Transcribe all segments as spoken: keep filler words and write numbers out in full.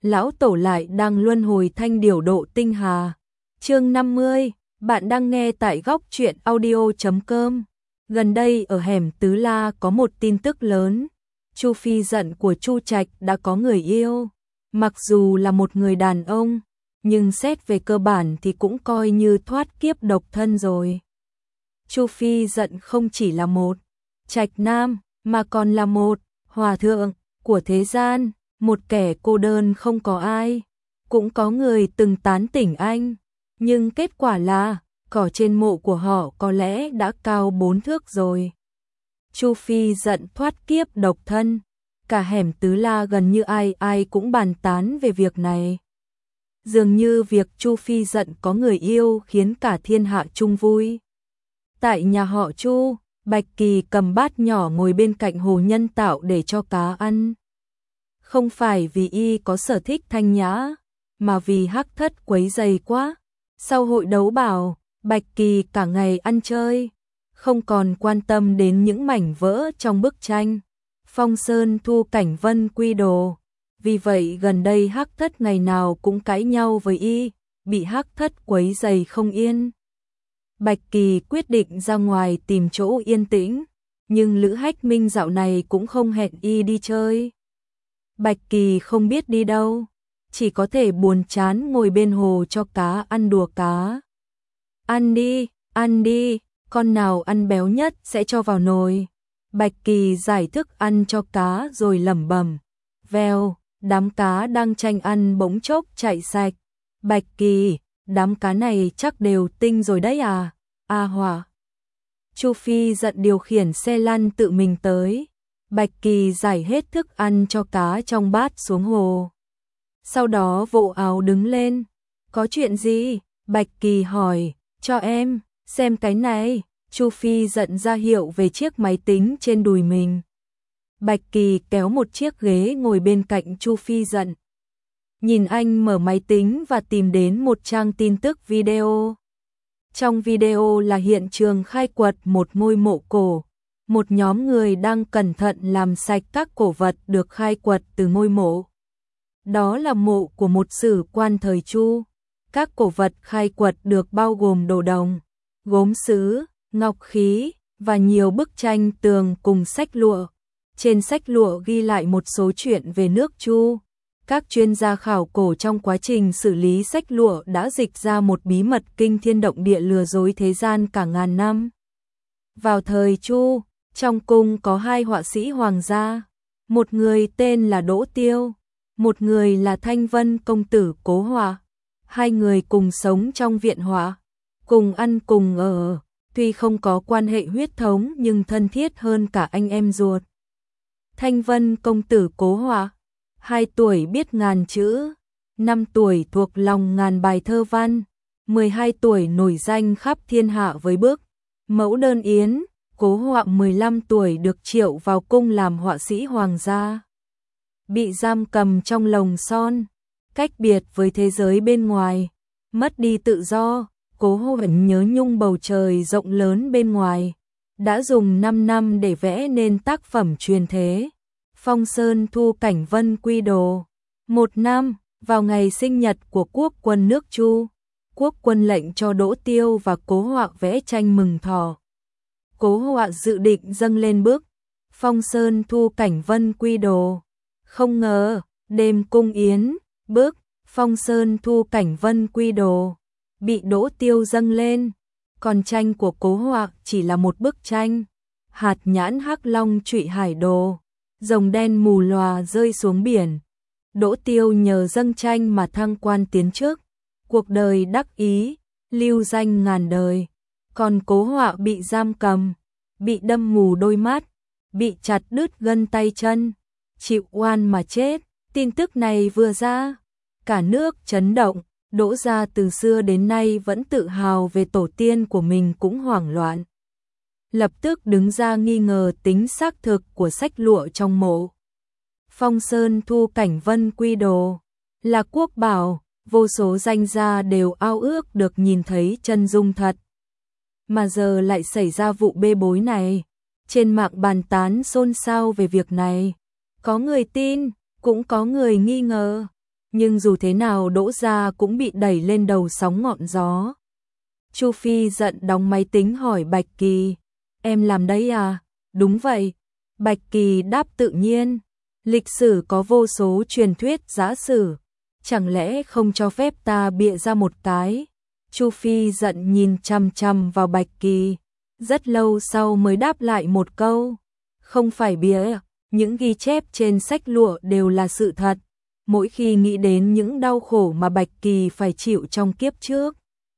lão tổ lại đang luân hồi thanh điểu độ tinh hà. Chương năm mươi, bạn đang nghe tại góc truyện audio chấm com. Gần đây ở hẻm Tứ La có một tin tức lớn. Chu Phi Dận của Chu Trạch đã có người yêu. Mặc dù là một người đàn ông, nhưng xét về cơ bản thì cũng coi như thoát kiếp độc thân rồi. Chu Phi Dận không chỉ là một trạch nam, mà còn là một hòa thượng của thế gian, một kẻ cô đơn không có ai. Cũng có người từng tán tỉnh anh, nhưng kết quả là cỏ trên mộ của họ có lẽ đã cao bốn thước rồi. Chu Phi Dận thoát kiếp độc thân, cả hẻm Tứ La gần như ai ai cũng bàn tán về việc này. Dường như việc Chu Phi Dận có người yêu khiến cả thiên hạ chung vui. Tại nhà họ Chu, Bạch Kỳ cầm bát nhỏ ngồi bên cạnh hồ nhân tạo để cho cá ăn. Không phải vì y có sở thích thanh nhã, mà vì Hắc Thất quấy rầy quá. Sau hội đấu bảo, Bạch Kỳ cả ngày ăn chơi, không còn quan tâm đến những mảnh vỡ trong bức tranh Phong Sơn Thu Cảnh Vân Quy Đồ. Vì vậy gần đây Hắc Thất ngày nào cũng cãi nhau với y, bị Hắc Thất quấy rầy không yên. Bạch Kỳ quyết định ra ngoài tìm chỗ yên tĩnh, nhưng Lữ Hách Minh dạo này cũng không hẹn y đi chơi. Bạch Kỳ không biết đi đâu, chỉ có thể buồn chán ngồi bên hồ cho cá ăn đùa cá. Ăn đi, ăn đi, con nào ăn béo nhất sẽ cho vào nồi. Bạch Kỳ giải thức ăn cho cá rồi lẩm bẩm. Vèo, đám cá đang tranh ăn bỗng chốc chạy sạch. Bạch Kỳ, đám cá này chắc đều tinh rồi đấy à? A Hỏa. Chu Phi Dận điều khiển xe lăn tự mình tới. Bạch Kỳ giải hết thức ăn cho cá trong bát xuống hồ. Sau đó vỗ áo đứng lên. Có chuyện gì? Bạch Kỳ hỏi. Cho em, xem cái này. Chu Phi Dận ra hiệu về chiếc máy tính trên đùi mình. Bạch Kỳ kéo một chiếc ghế ngồi bên cạnh Chu Phi Dận. Nhìn anh mở máy tính và tìm đến một trang tin tức video. Trong video là hiện trường khai quật một ngôi mộ cổ. Một nhóm người đang cẩn thận làm sạch các cổ vật được khai quật từ ngôi mộ. Đó là mộ của một sử quan thời Chu. Các cổ vật khai quật được bao gồm đồ đồng, gốm sứ, ngọc khí và nhiều bức tranh tường cùng sách lụa. Trên sách lụa ghi lại một số chuyện về nước Chu. Các chuyên gia khảo cổ trong quá trình xử lý sách lụa đã dịch ra một bí mật kinh thiên động địa lừa dối thế gian cả ngàn năm. Vào thời Chu, trong cung có hai họa sĩ hoàng gia, một người tên là Đỗ Tiêu, một người là Thanh Vân công tử Cố Họa. Hai người cùng sống trong viện họa, cùng ăn cùng ở, tuy không có quan hệ huyết thống nhưng thân thiết hơn cả anh em ruột. Thanh Vân công tử Cố Họa, hai tuổi biết ngàn chữ, năm tuổi thuộc lòng ngàn bài thơ văn, mười hai tuổi nổi danh khắp thiên hạ với bức Mẫu Đơn Yến. Cố Họa mười lăm tuổi được triệu vào cung làm họa sĩ hoàng gia. Bị giam cầm trong lồng son, cách biệt với thế giới bên ngoài, mất đi tự do. Cố Họa vẫn nhớ nhung bầu trời rộng lớn bên ngoài, đã dùng năm năm để vẽ nên tác phẩm truyền thế Phong Sơn Thu Cảnh Vân Quy Đồ. Một năm, vào ngày sinh nhật của quốc quân nước Chu, quốc quân lệnh cho Đỗ Tiêu và Cố Họa vẽ tranh mừng thọ. Cố Họa dự định dâng lên bức Phong Sơn Thu Cảnh Vân Quy Đồ. Không ngờ, đêm cung yến, bức Phong Sơn Thu Cảnh Vân Quy Đồ bị Đỗ Tiêu dâng lên. Còn tranh của Cố Họa chỉ là một bức tranh hạt nhãn hắc long trụy hải đồ, rồng đen mù lòa rơi xuống biển. Đỗ Tiêu nhờ dâng tranh mà thăng quan tiến chức, cuộc đời đắc ý, lưu danh ngàn đời. Còn Cố Họa bị giam cầm, bị đâm mù đôi mắt, bị chặt đứt gân tay chân, chịu oan mà chết. Tin tức này vừa ra, cả nước chấn động. Đỗ gia từ xưa đến nay vẫn tự hào về tổ tiên của mình cũng hoảng loạn. Lập tức đứng ra nghi ngờ tính xác thực của sách lụa trong mộ. Phong Sơn Thu Cảnh Vân Quy Đồ là quốc bảo, vô số danh gia đều ao ước được nhìn thấy chân dung thật. Mà giờ lại xảy ra vụ bê bối này. Trên mạng bàn tán xôn xao về việc này. Có người tin, cũng có người nghi ngờ. nhưng dù thế nào Đỗ gia cũng bị đẩy lên đầu sóng ngọn gió. Chu Phi giận đóng máy tính hỏi Bạch Kỳ, em làm đấy à? Đúng vậy. Bạch Kỳ đáp tự nhiên, lịch sử có vô số truyền thuyết giả sử, chẳng lẽ không cho phép ta bịa ra một cái? Chu Phi giận nhìn chằm chằm vào Bạch Kỳ, rất lâu sau mới đáp lại một câu, không phải bịa, những ghi chép trên sách lụa đều là sự thật. Mỗi khi nghĩ đến những đau khổ mà Bạch Kỳ phải chịu trong kiếp trước,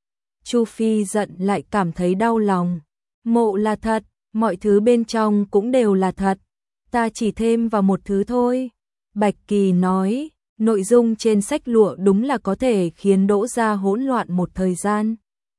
Chu Phi giận lại cảm thấy đau lòng. Mộ là thật, mọi thứ bên trong cũng đều là thật, ta chỉ thêm vào một thứ thôi. Bạch Kỳ nói, nội dung trên sách lụa đúng là có thể khiến Đỗ gia hỗn loạn một thời gian,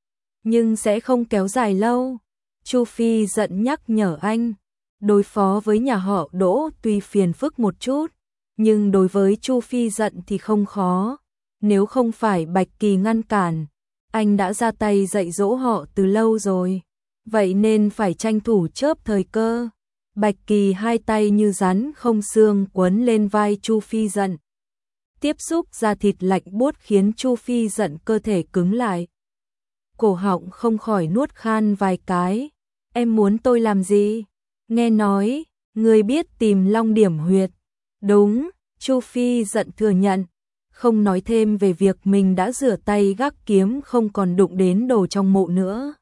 nhưng sẽ không kéo dài lâu. Chu Phi giận nhắc nhở anh, đối phó với nhà họ Đỗ tuy phiền phức một chút, nhưng đối với Chu Phi giận thì không khó. Nếu không phải Bạch Kỳ ngăn cản, anh đã ra tay dạy dỗ họ từ lâu rồi, vậy nên phải tranh thủ chớp thời cơ. Bạch Kỳ hai tay như rắn không xương quấn lên vai Chu Phi giận, tiếp xúc da thịt lạnh buốt khiến Chu Phi giận cơ thể cứng lại. Cổ họng không khỏi nuốt khan vài cái. Em muốn tôi làm gì? Nghe nói, người biết tìm long điểm huyệt. Đúng, Chu Phi giận thừa nhận, không nói thêm về việc mình đã rửa tay gác kiếm không còn đụng đến đồ trong mộ nữa.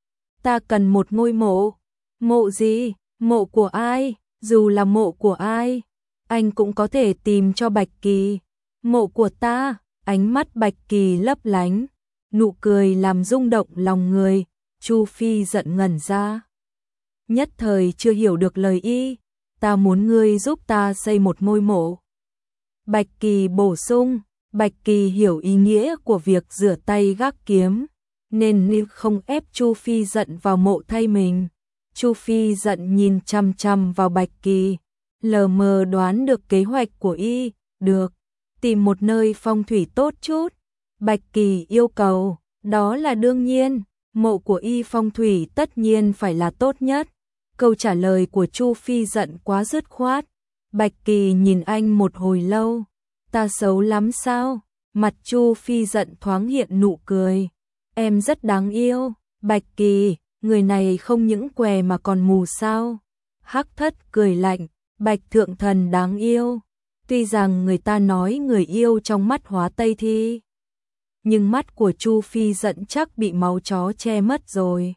Ta cần một ngôi mộ. Mộ gì? Mộ của ai? Dù là mộ của ai, anh cũng có thể tìm cho Bạch Kỳ. Mộ của ta. Ánh mắt Bạch Kỳ lấp lánh, nụ cười làm rung động lòng người. Chu Phi giận ngẩn ra, nhất thời chưa hiểu được lời y. Ta muốn ngươi giúp ta xây một ngôi mộ. Bạch Kỳ bổ sung. Bạch Kỳ hiểu ý nghĩa của việc rửa tay gác kiếm, nên không ép Chu Phi giận vào mộ thay mình. Chu Phi giận nhìn chằm chằm vào Bạch Kỳ, lờ mờ đoán được kế hoạch của y. Được, tìm một nơi phong thủy tốt chút. Bạch Kỳ yêu cầu, đó là đương nhiên, mộ của y phong thủy tất nhiên phải là tốt nhất. Câu trả lời của Chu Phi giận quá dứt khoát. Bạch Kỳ nhìn anh một hồi lâu. Ta xấu lắm sao? Mặt Chu Phi giận thoáng hiện nụ cười. Em rất đáng yêu. Bạch Kỳ, người này không những què mà còn mù sao? Hắc Thất cười lạnh. Bạch thượng thần đáng yêu. Tuy rằng người ta nói người yêu trong mắt hóa tây thi, nhưng mắt của Chu Phi giận chắc bị máu chó che mất rồi.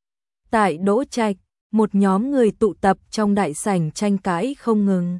Tại Đỗ Trạch, một nhóm người tụ tập trong đại sảnh tranh cãi không ngừng.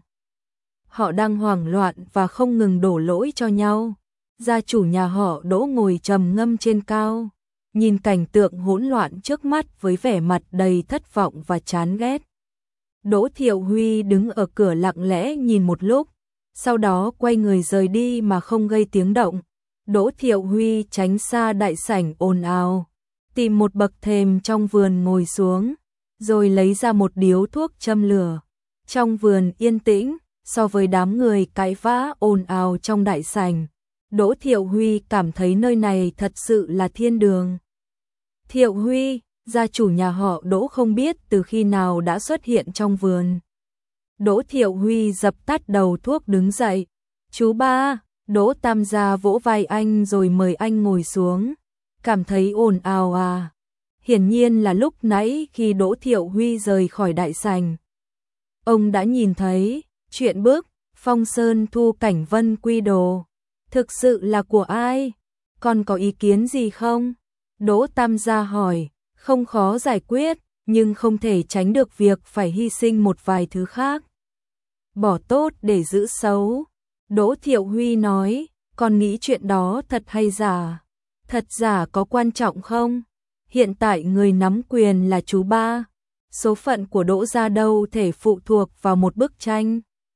Họ đang hoảng loạn và không ngừng đổ lỗi cho nhau. Gia chủ nhà họ Đỗ ngồi trầm ngâm trên cao, nhìn cảnh tượng hỗn loạn trước mắt với vẻ mặt đầy thất vọng và chán ghét. Đỗ Thiệu Huy đứng ở cửa lặng lẽ nhìn một lúc, sau đó quay người rời đi mà không gây tiếng động. Đỗ Thiệu Huy tránh xa đại sảnh ồn ào, tìm một bậc thềm trong vườn ngồi xuống, rồi lấy ra một điếu thuốc châm lửa. Trong vườn yên tĩnh, so với đám người cãi vã ồn ào trong đại sảnh, Đỗ Thiệu Huy cảm thấy nơi này thật sự là thiên đường. Thiệu Huy, gia chủ nhà họ Đỗ không biết từ khi nào đã xuất hiện trong vườn. Đỗ Thiệu Huy dập tắt đầu thuốc đứng dậy. Chú ba, Đỗ Tam gia vỗ vai anh rồi mời anh ngồi xuống. Cảm thấy ồn ào à? Hiển nhiên là lúc nãy khi Đỗ Thiệu Huy rời khỏi đại sảnh, ông đã nhìn thấy chuyện bước Phong Sơn thu cảnh vân quy đồ. Thực sự là của ai? Còn có ý kiến gì không? Đỗ Tam gia hỏi. Không khó giải quyết, nhưng không thể tránh được việc phải hy sinh một vài thứ khác. Bỏ tốt để giữ xấu. Đỗ Thiệu Huy nói. Con nghĩ chuyện đó thật hay giả? Thật giả có quan trọng không? Hiện tại người nắm quyền là chú ba. Số phận của Đỗ gia đâu thể phụ thuộc vào một bức tranh.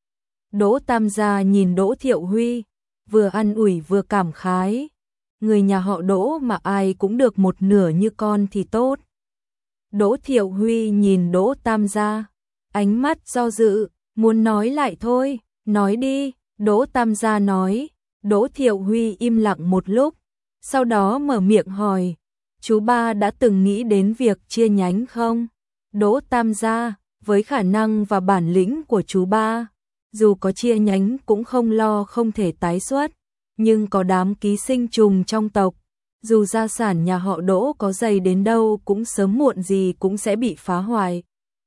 Đỗ Tam gia nhìn Đỗ Thiệu Huy, vừa an ủi vừa cảm khái. Người nhà họ Đỗ mà ai cũng được một nửa như con thì tốt. Đỗ Thiệu Huy nhìn Đỗ Tam gia, ánh mắt do dự, muốn nói lại thôi, nói đi. Đỗ Tam gia nói. Đỗ Thiệu Huy im lặng một lúc, sau đó mở miệng hỏi, chú ba đã từng nghĩ đến việc chia nhánh không? Đỗ Tam gia, với khả năng và bản lĩnh của chú ba, dù có chia nhánh cũng không lo không thể tái xuất. nhưng có đám ký sinh trùng trong tộc, dù gia sản nhà họ Đỗ có dày đến đâu cũng sớm muộn gì cũng sẽ bị phá hoại.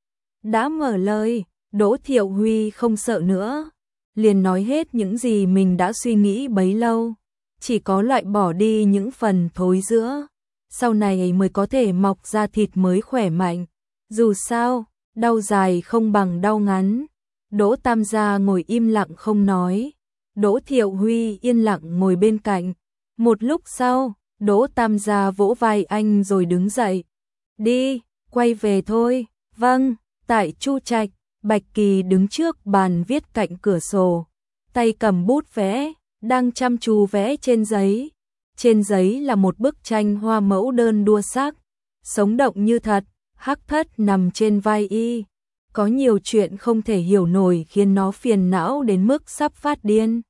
Đã mở lời, Đỗ Thiệu Huy không sợ nữa, liền nói hết những gì mình đã suy nghĩ bấy lâu, chỉ có loại bỏ đi những phần thối rữa, sau này mới có thể mọc ra thịt mới khỏe mạnh. Dù sao, đau dài không bằng đau ngắn. Đỗ Tam gia ngồi im lặng không nói, Đỗ Thiệu Huy yên lặng ngồi bên cạnh. Một lúc sau, Đỗ Tam gia vỗ vai anh rồi đứng dậy. Đi, quay về thôi. Vâng. Tại Chu Trạch, Bạch Kỳ đứng trước bàn viết cạnh cửa sổ, tay cầm bút vẽ, đang chăm chú vẽ trên giấy. Trên giấy là một bức tranh hoa mẫu đơn đua sắc, sống động như thật. Hắc Thất nằm trên vai y, có nhiều chuyện không thể hiểu nổi khiến nó phiền não đến mức sắp phát điên.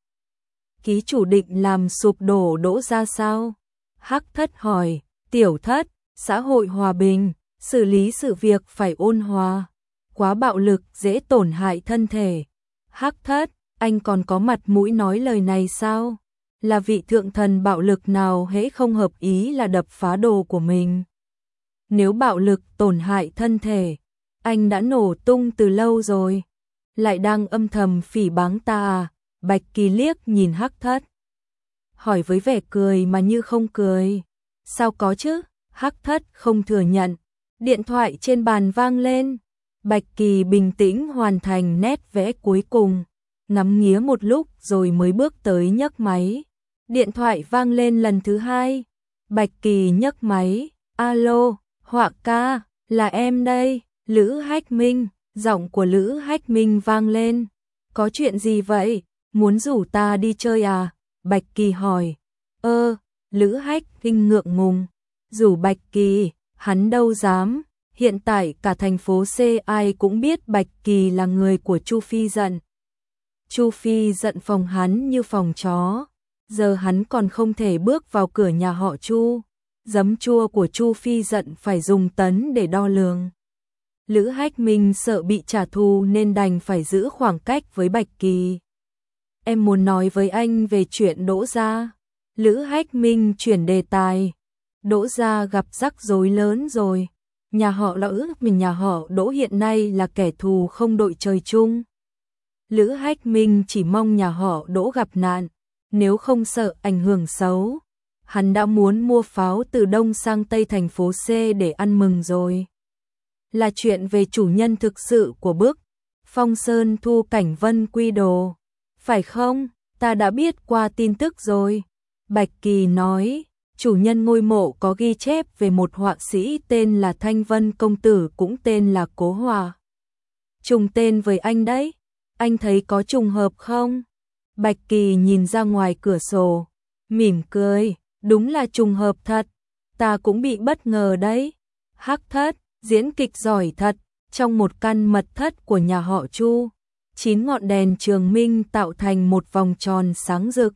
Ký chủ định làm sụp đổ Đỗ ra sao? Hắc Thất hỏi. Tiểu Thất, xã hội hòa bình, xử lý sự việc phải ôn hòa, quá bạo lực dễ tổn hại thân thể. Hắc Thất, anh còn có mặt mũi nói lời này sao? Là vị thượng thần bạo lực nào hễ không hợp ý là đập phá đồ của mình. Nếu bạo lực tổn hại thân thể, anh đã nổ tung từ lâu rồi. Lại đang âm thầm phỉ báng ta à? Bạch Kỳ liếc nhìn Hắc Thất, hỏi với vẻ cười mà như không cười. Sao có chứ? Hắc Thất không thừa nhận. Điện thoại trên bàn vang lên. Bạch Kỳ bình tĩnh hoàn thành nét vẽ cuối cùng, ngắm nghía một lúc rồi mới bước tới nhấc máy. Điện thoại vang lên lần thứ hai. Bạch Kỳ nhấc máy. Alo, Họa ca, là em đây. Lữ Hách Minh. Giọng của Lữ Hách Minh vang lên. Có chuyện gì vậy? Muốn rủ ta đi chơi à? Bạch Kỳ hỏi. Ơ, Lữ Hách Minh ngượng ngùng. Rủ Bạch Kỳ, hắn đâu dám. Hiện tại cả thành phố C ai cũng biết Bạch Kỳ là người của Chu Phi Dận. Chu Phi Dận phòng hắn như phòng chó. Giờ hắn còn không thể bước vào cửa nhà họ Chu. Giấm chua của Chu Phi Dận phải dùng tấn để đo lường. Lữ Hách Minh sợ bị trả thù nên đành phải giữ khoảng cách với Bạch Kỳ. Em muốn nói với anh về chuyện Đỗ gia. Lữ Hách Minh chuyển đề tài. Đỗ gia gặp rắc rối lớn rồi. Nhà họ Lữ mình nhà họ Đỗ hiện nay là kẻ thù không đội trời chung. Lữ Hách Minh chỉ mong nhà họ Đỗ gặp nạn, nếu không sợ ảnh hưởng xấu. Hắn đã muốn mua pháo từ Đông sang Tây thành phố C để ăn mừng rồi. Là chuyện về chủ nhân thực sự của bức Phong Sơn Thu Cảnh Vân Quy Đồ. Phải không? Ta đã biết qua tin tức rồi. Bạch Kỳ nói. Chủ nhân ngôi mộ có ghi chép về một họa sĩ tên là Thanh Vân Công Tử cũng tên là Cố Hòa. Trùng tên với anh đấy. Anh thấy có trùng hợp không? Bạch Kỳ nhìn ra ngoài cửa sổ, mỉm cười. Đúng là trùng hợp thật. Ta cũng bị bất ngờ đấy. Hắc Thất, diễn kịch giỏi thật. Trong một căn mật thất của nhà họ Chu, chín ngọn đèn trường minh tạo thành một vòng tròn sáng rực.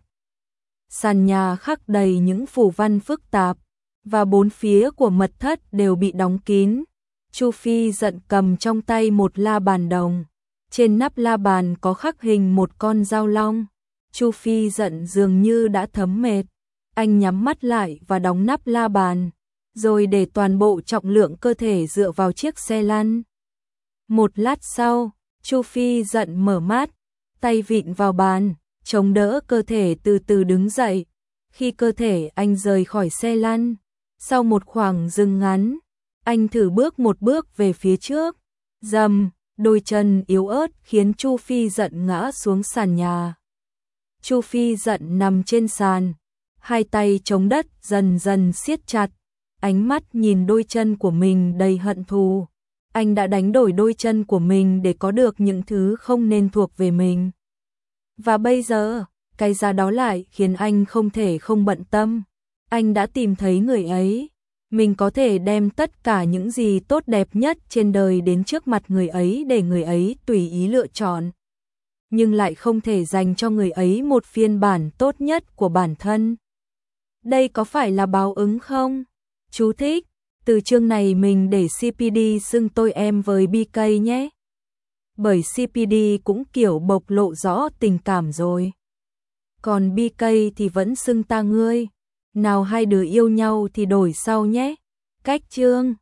Sàn nhà khắc đầy những phù văn phức tạp, và bốn phía của mật thất đều bị đóng kín. Chu Phi Dận cầm trong tay một la bàn đồng. Trên nắp la bàn có khắc hình một con dao long. Chu Phi Dận dường như đã thấm mệt. Anh nhắm mắt lại và đóng nắp la bàn, rồi để toàn bộ trọng lượng cơ thể dựa vào chiếc xe lăn. Một lát sau, Chu Phi Dận mở mắt, tay vịn vào bàn, chống đỡ cơ thể từ từ đứng dậy. Khi cơ thể anh rời khỏi xe lăn, sau một khoảng dừng ngắn, anh thử bước một bước về phía trước. Dầm, đôi chân yếu ớt khiến Chu Phi Dận ngã xuống sàn nhà. Chu Phi Dận nằm trên sàn, hai tay chống đất dần dần siết chặt, ánh mắt nhìn đôi chân của mình đầy hận thù. Anh đã đánh đổi đôi chân của mình để có được những thứ không nên thuộc về mình. Và bây giờ, cái giá đó lại khiến anh không thể không bận tâm. Anh đã tìm thấy người ấy. Mình có thể đem tất cả những gì tốt đẹp nhất trên đời đến trước mặt người ấy để người ấy tùy ý lựa chọn. Nhưng lại không thể dành cho người ấy một phiên bản tốt nhất của bản thân. Đây có phải là báo ứng không? Chú thích, từ chương này mình để xê pê đê xưng tôi em với bê ca nhé. Bởi xê pê đê cũng kiểu bộc lộ rõ tình cảm rồi. còn bê ca thì vẫn xưng ta ngươi. Nào hai đứa yêu nhau thì đổi sau nhé. Cách chương